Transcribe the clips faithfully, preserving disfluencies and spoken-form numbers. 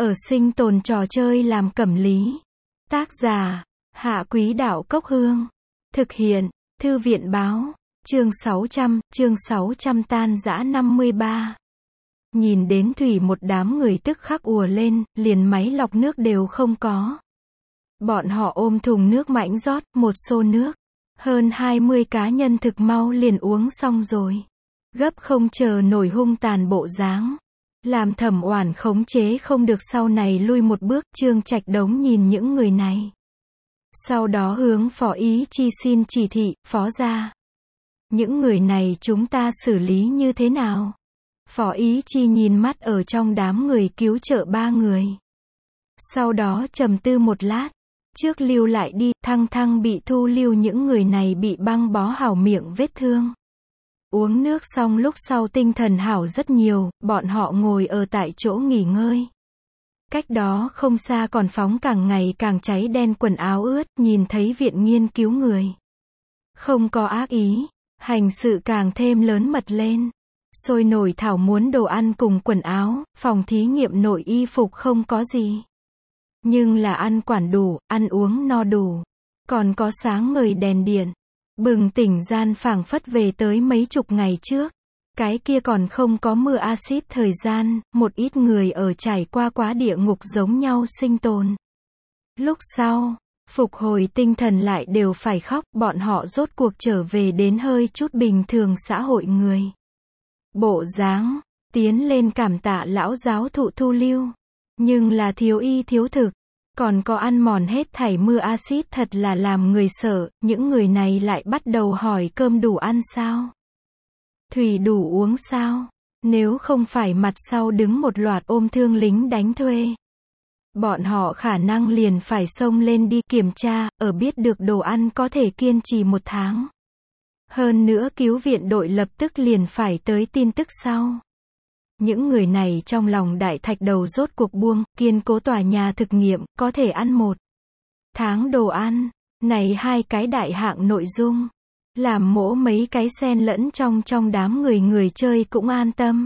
Ở sinh tồn trò chơi làm cẩm lý. Tác giả, Hạ Quý Đạo Cốc Hương. Thực hiện, Thư viện Báo. Chương sáu trăm, chương sáu trăm tan rã năm mươi ba. Nhìn đến thủy một đám người tức khắc ùa lên, liền máy lọc nước đều không có. Bọn họ ôm thùng nước mãnh rót, một xô nước. Hơn hai mươi cá nhân thực mau liền uống xong rồi. Gấp không chờ nổi hung tàn bộ dáng. Làm Thẩm Oản khống chế không được sau này lui một bước, Trương Trạch Đống nhìn những người này. Sau đó hướng Phó Ý Chi xin chỉ thị, Phó gia. Những người này chúng ta xử lý như thế nào? Phó Ý Chi nhìn mắt ở trong đám người cứu trợ ba người. Sau đó trầm tư một lát. Trước lưu lại đi, Thăng Thăng bị thu lưu những người này bị băng bó hảo miệng vết thương. Uống nước xong lúc sau tinh thần hảo rất nhiều, bọn họ ngồi ở tại chỗ nghỉ ngơi. Cách đó không xa còn phóng càng ngày càng cháy đen quần áo ướt, nhìn thấy viện nghiên cứu người. Không có ác ý, hành sự càng thêm lớn mật lên. Sôi nổi thảo muốn đồ ăn cùng quần áo, phòng thí nghiệm nội y phục không có gì. Nhưng là ăn quản đủ, ăn uống no đủ. Còn có sáng ngời đèn điện. Bừng tỉnh gian phảng phất về tới mấy chục ngày trước. Cái kia còn không có mưa axit thời gian, một ít người ở trải qua quá địa ngục giống nhau sinh tồn. Lúc sau, phục hồi tinh thần lại đều phải khóc, bọn họ rốt cuộc trở về đến hơi chút bình thường xã hội người. Bộ dáng, tiến lên cảm tạ lão giáo thụ thu lưu. Nhưng là thiếu y thiếu thực. Còn có ăn mòn hết thảy mưa axit thật là làm người sợ, những người này lại bắt đầu hỏi cơm đủ ăn sao? Thủy đủ uống sao? Nếu không phải mặt sau đứng một loạt ôm thương lính đánh thuê. Bọn họ khả năng liền phải xông lên đi kiểm tra, ở biết được đồ ăn có thể kiên trì một tháng. Hơn nữa cứu viện đội lập tức liền phải tới tin tức sau. Những người này trong lòng đại thạch đầu rốt cuộc buông, kiên cố tòa nhà thực nghiệm, có thể ăn một tháng đồ ăn. Này hai cái đại hạng nội dung. Làm mỗ mấy cái xen lẫn trong trong đám người người chơi cũng an tâm.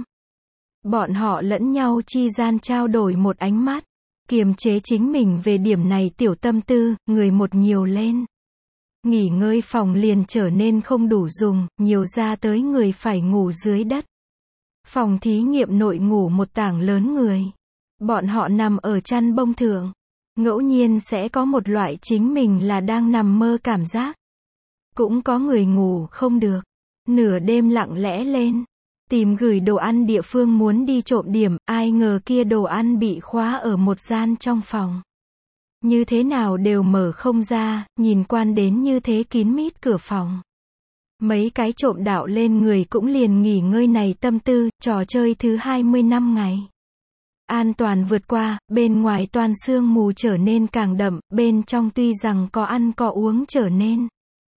Bọn họ lẫn nhau chi gian trao đổi một ánh mắt. Kiềm chế chính mình về điểm này tiểu tâm tư, người một nhiều lên. Nghỉ ngơi phòng liền trở nên không đủ dùng, nhiều ra tới người phải ngủ dưới đất. Phòng thí nghiệm nội ngủ một tảng lớn người. Bọn họ nằm ở chăn bông thượng. Ngẫu nhiên sẽ có một loại chính mình là đang nằm mơ cảm giác. Cũng có người ngủ không được. Nửa đêm lặng lẽ lên. Tìm gửi đồ ăn địa phương muốn đi trộm điểm, ai ngờ kia đồ ăn bị khóa ở một gian trong phòng. Như thế nào đều mở không ra, nhìn quan đến như thế kín mít cửa phòng. Mấy cái trộm đạo lên người cũng liền nghỉ ngơi này tâm tư, trò chơi thứ hai mươi năm ngày. An toàn vượt qua, bên ngoài toàn sương mù trở nên càng đậm, bên trong tuy rằng có ăn có uống trở nên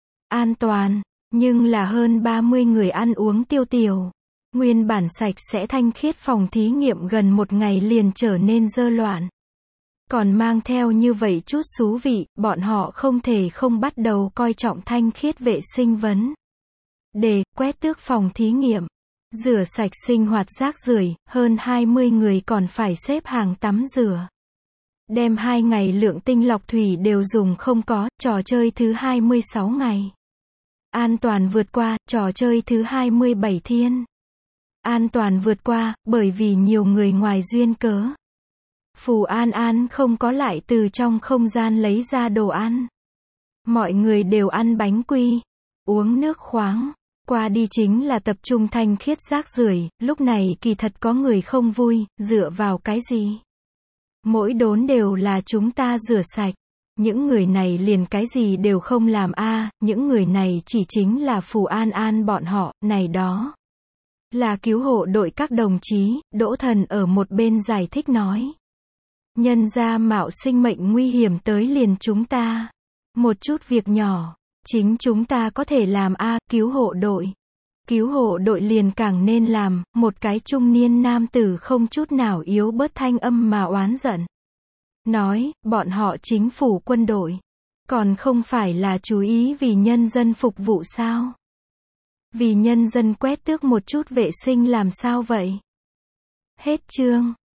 an toàn, nhưng là hơn ba mươi người ăn uống tiêu tiểu. Nguyên bản sạch sẽ thanh khiết phòng thí nghiệm gần một ngày liền trở nên dơ loạn. Còn mang theo như vậy chút xú vị, bọn họ không thể không bắt đầu coi trọng thanh khiết vệ sinh vấn đề, quét tước phòng thí nghiệm, rửa sạch sinh hoạt rác rưởi, hơn hai mươi người còn phải xếp hàng tắm rửa. Đem hai ngày lượng tinh lọc thủy đều dùng không có, trò chơi thứ hai mươi sáu ngày. An toàn vượt qua, trò chơi thứ hai mươi bảy thiên. An toàn vượt qua, bởi vì nhiều người ngoài duyên cớ. Phù An An không có lại từ trong không gian lấy ra đồ ăn. Mọi người đều ăn bánh quy, uống nước khoáng. Qua đi chính là tập trung thanh khiết rác rưởi, lúc này kỳ thật có người không vui, dựa vào cái gì? Mỗi đốn đều là chúng ta rửa sạch. Những người này liền cái gì đều không làm a, à, những người này chỉ chính là Phù An An bọn họ, này đó. Là cứu hộ đội các đồng chí, Đỗ Thần ở một bên giải thích nói. Nhân ra mạo sinh mệnh nguy hiểm tới liền chúng ta. Một chút việc nhỏ. Chính chúng ta có thể làm a, à, cứu hộ đội. Cứu hộ đội liền càng nên làm, một cái trung niên nam tử không chút nào yếu bớt thanh âm mà oán giận. Nói, bọn họ chính phủ quân đội. Còn không phải là chú ý vì nhân dân phục vụ sao? Vì nhân dân quét tước một chút vệ sinh làm sao vậy? Hết chương.